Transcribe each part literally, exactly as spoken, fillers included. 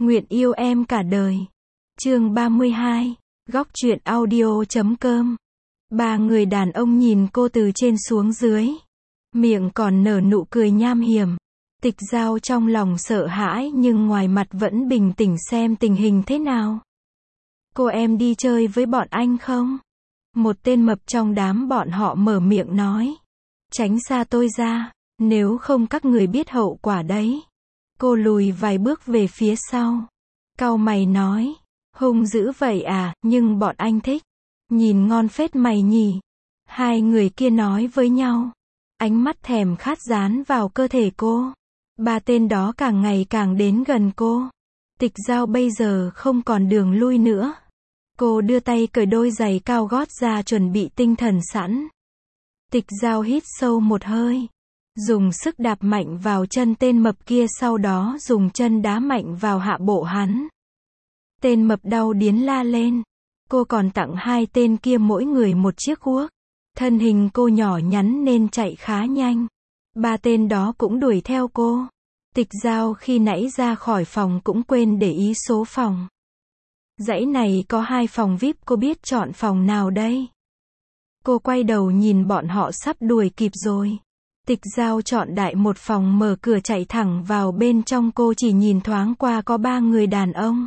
Nguyện yêu em cả đời. Chương ba mươi hai. Góc truyện audio chấm com. Ba người đàn ông nhìn cô từ trên xuống dưới. Miệng còn nở nụ cười nham hiểm. Tịch Giao trong lòng sợ hãi nhưng ngoài mặt vẫn bình tĩnh xem tình hình thế nào. Cô em đi chơi với bọn anh không? Một tên mập trong đám bọn họ mở miệng nói. Tránh xa tôi ra, nếu không các người biết hậu quả đấy. Cô lùi vài bước về phía sau. Cau mày nói. Hung dữ vậy à, nhưng bọn anh thích. Nhìn ngon phết mày nhỉ. Hai người kia nói với nhau. Ánh mắt thèm khát dán vào cơ thể cô. Ba tên đó càng ngày càng đến gần cô. Tịch Giao bây giờ không còn đường lui nữa. Cô đưa tay cởi đôi giày cao gót ra chuẩn bị tinh thần sẵn. Tịch Giao hít sâu một hơi. Dùng sức đạp mạnh vào chân tên mập kia, sau đó dùng chân đá mạnh vào hạ bộ hắn. Tên mập đau điến la lên. Cô còn tặng hai tên kia mỗi người một chiếc guốc. Thân hình cô nhỏ nhắn nên chạy khá nhanh. Ba tên đó cũng đuổi theo cô. Tịch Giao khi nãy ra khỏi phòng cũng quên để ý số phòng. Dãy này có hai phòng vi ai pi, cô biết chọn phòng nào đây? Cô quay đầu nhìn bọn họ sắp đuổi kịp rồi. Tịch Giao chọn đại một phòng, mở cửa chạy thẳng vào bên trong. Cô chỉ nhìn thoáng qua có ba người đàn ông.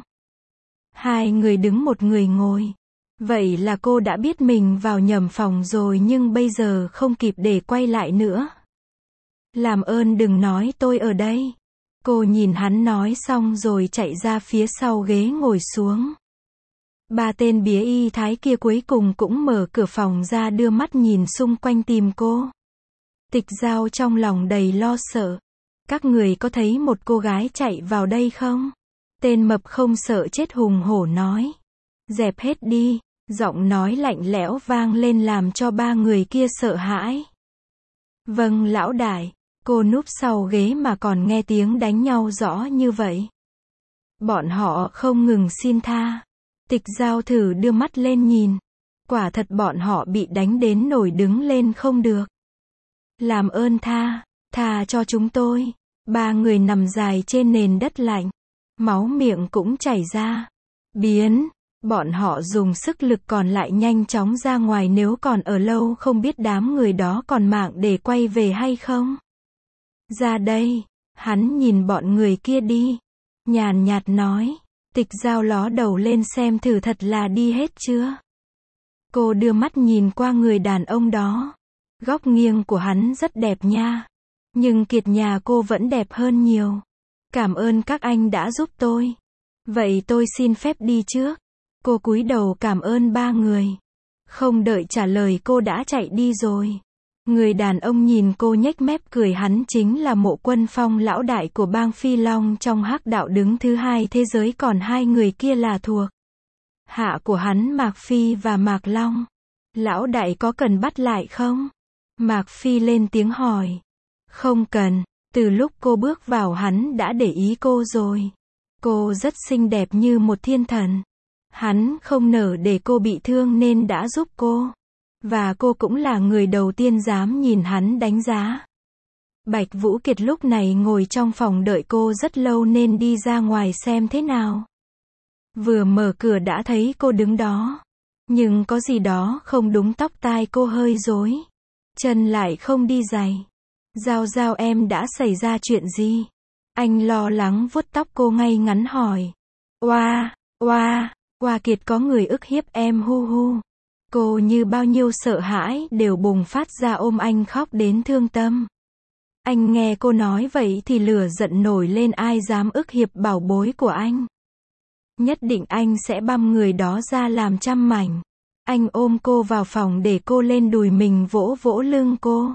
Hai người đứng, một người ngồi. Vậy là cô đã biết mình vào nhầm phòng rồi, nhưng bây giờ không kịp để quay lại nữa. Làm ơn đừng nói tôi ở đây. Cô nhìn hắn nói xong rồi chạy ra phía sau ghế ngồi xuống. Ba tên bía y thái kia cuối cùng cũng mở cửa phòng ra, đưa mắt nhìn xung quanh tìm cô. Tịch Giao trong lòng đầy lo sợ. Các người có thấy một cô gái chạy vào đây không? Tên mập không sợ chết hùng hổ nói. Dẹp hết đi. Giọng nói lạnh lẽo vang lên làm cho ba người kia sợ hãi. Vâng lão đại. Cô núp sau ghế mà còn nghe tiếng đánh nhau rõ như vậy. Bọn họ không ngừng xin tha. Tịch Giao thử đưa mắt lên nhìn. Quả thật bọn họ bị đánh đến nổi đứng lên không được. Làm ơn tha, tha cho chúng tôi. Ba người nằm dài trên nền đất lạnh. Máu miệng cũng chảy ra. Biến. Bọn họ dùng sức lực còn lại nhanh chóng ra ngoài, nếu còn ở lâu không biết đám người đó còn mạng để quay về hay không. Ra đây. Hắn nhìn bọn người kia đi. Nhàn nhạt nói. Tịch Giao ló đầu lên xem thử thật là đi hết chưa. Cô đưa mắt nhìn qua người đàn ông đó. Góc nghiêng của hắn rất đẹp nha. Nhưng kiệt nhà cô vẫn đẹp hơn nhiều. Cảm ơn các anh đã giúp tôi. Vậy tôi xin phép đi trước. Cô cúi đầu cảm ơn ba người. Không đợi trả lời cô đã chạy đi rồi. Người đàn ông nhìn cô nhếch mép cười, hắn chính là Mộ Quân Phong, lão đại của bang Phi Long trong hắc đạo, đứng thứ hai thế giới, còn hai người kia là thuộc hạ của hắn, Mạc Phi và Mạc Long. Lão đại có cần bắt lại không? Mạc Phi lên tiếng hỏi. Không cần, từ lúc cô bước vào hắn đã để ý cô rồi. Cô rất xinh đẹp như một thiên thần. Hắn không nỡ để cô bị thương nên đã giúp cô. Và cô cũng là người đầu tiên dám nhìn hắn đánh giá. Bạch Vũ Kiệt lúc này ngồi trong phòng đợi cô rất lâu nên đi ra ngoài xem thế nào. Vừa mở cửa đã thấy cô đứng đó. Nhưng có gì đó không đúng, tóc tai cô hơi rối. Chân lại không đi giày. Giao Giao em đã xảy ra chuyện gì? Anh lo lắng vuốt tóc cô ngay ngắn hỏi. Oa, oa, oa Kiệt có người ức hiếp em hu hu. Cô như bao nhiêu sợ hãi đều bùng phát ra ôm anh khóc đến thương tâm. Anh nghe cô nói vậy thì lửa giận nổi lên, ai dám ức hiếp bảo bối của anh. Nhất định anh sẽ băm người đó ra làm trăm mảnh. Anh ôm cô vào phòng để cô lên đùi mình vỗ vỗ lưng cô.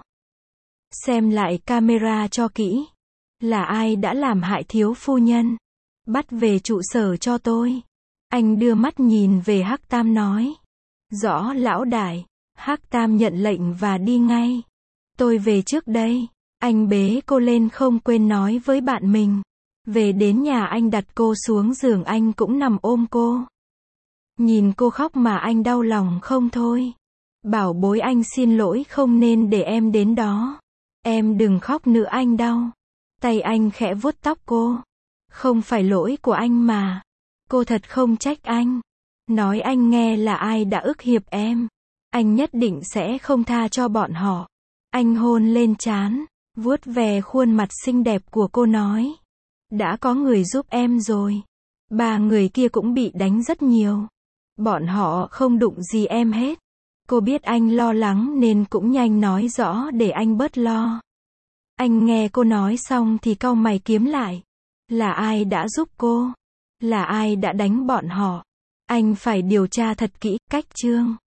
Xem lại camera cho kỹ. Là ai đã làm hại thiếu phu nhân? Bắt về trụ sở cho tôi. Anh đưa mắt nhìn về Hắc Tam nói. Rõ lão đại. Hắc Tam nhận lệnh và đi ngay. Tôi về trước đây. Anh bế cô lên không quên nói với bạn mình. Về đến nhà anh đặt cô xuống giường, anh cũng nằm ôm cô. Nhìn cô khóc mà anh đau lòng không thôi. Bảo bối anh xin lỗi, không nên để em đến đó. Em đừng khóc nữa, anh đau. Tay anh khẽ vuốt tóc cô. Không phải lỗi của anh mà. Cô thật không trách anh. Nói anh nghe là ai đã ức hiếp em. Anh nhất định sẽ không tha cho bọn họ. Anh hôn lên trán, vuốt về khuôn mặt xinh đẹp của cô nói. Đã có người giúp em rồi. Ba người kia cũng bị đánh rất nhiều. Bọn họ không đụng gì em hết. Cô biết anh lo lắng nên cũng nhanh nói rõ để anh bớt lo. Anh nghe cô nói xong thì cau mày kiếm lại. Là ai đã giúp cô? Là ai đã đánh bọn họ? Anh phải điều tra thật kỹ. Cách chương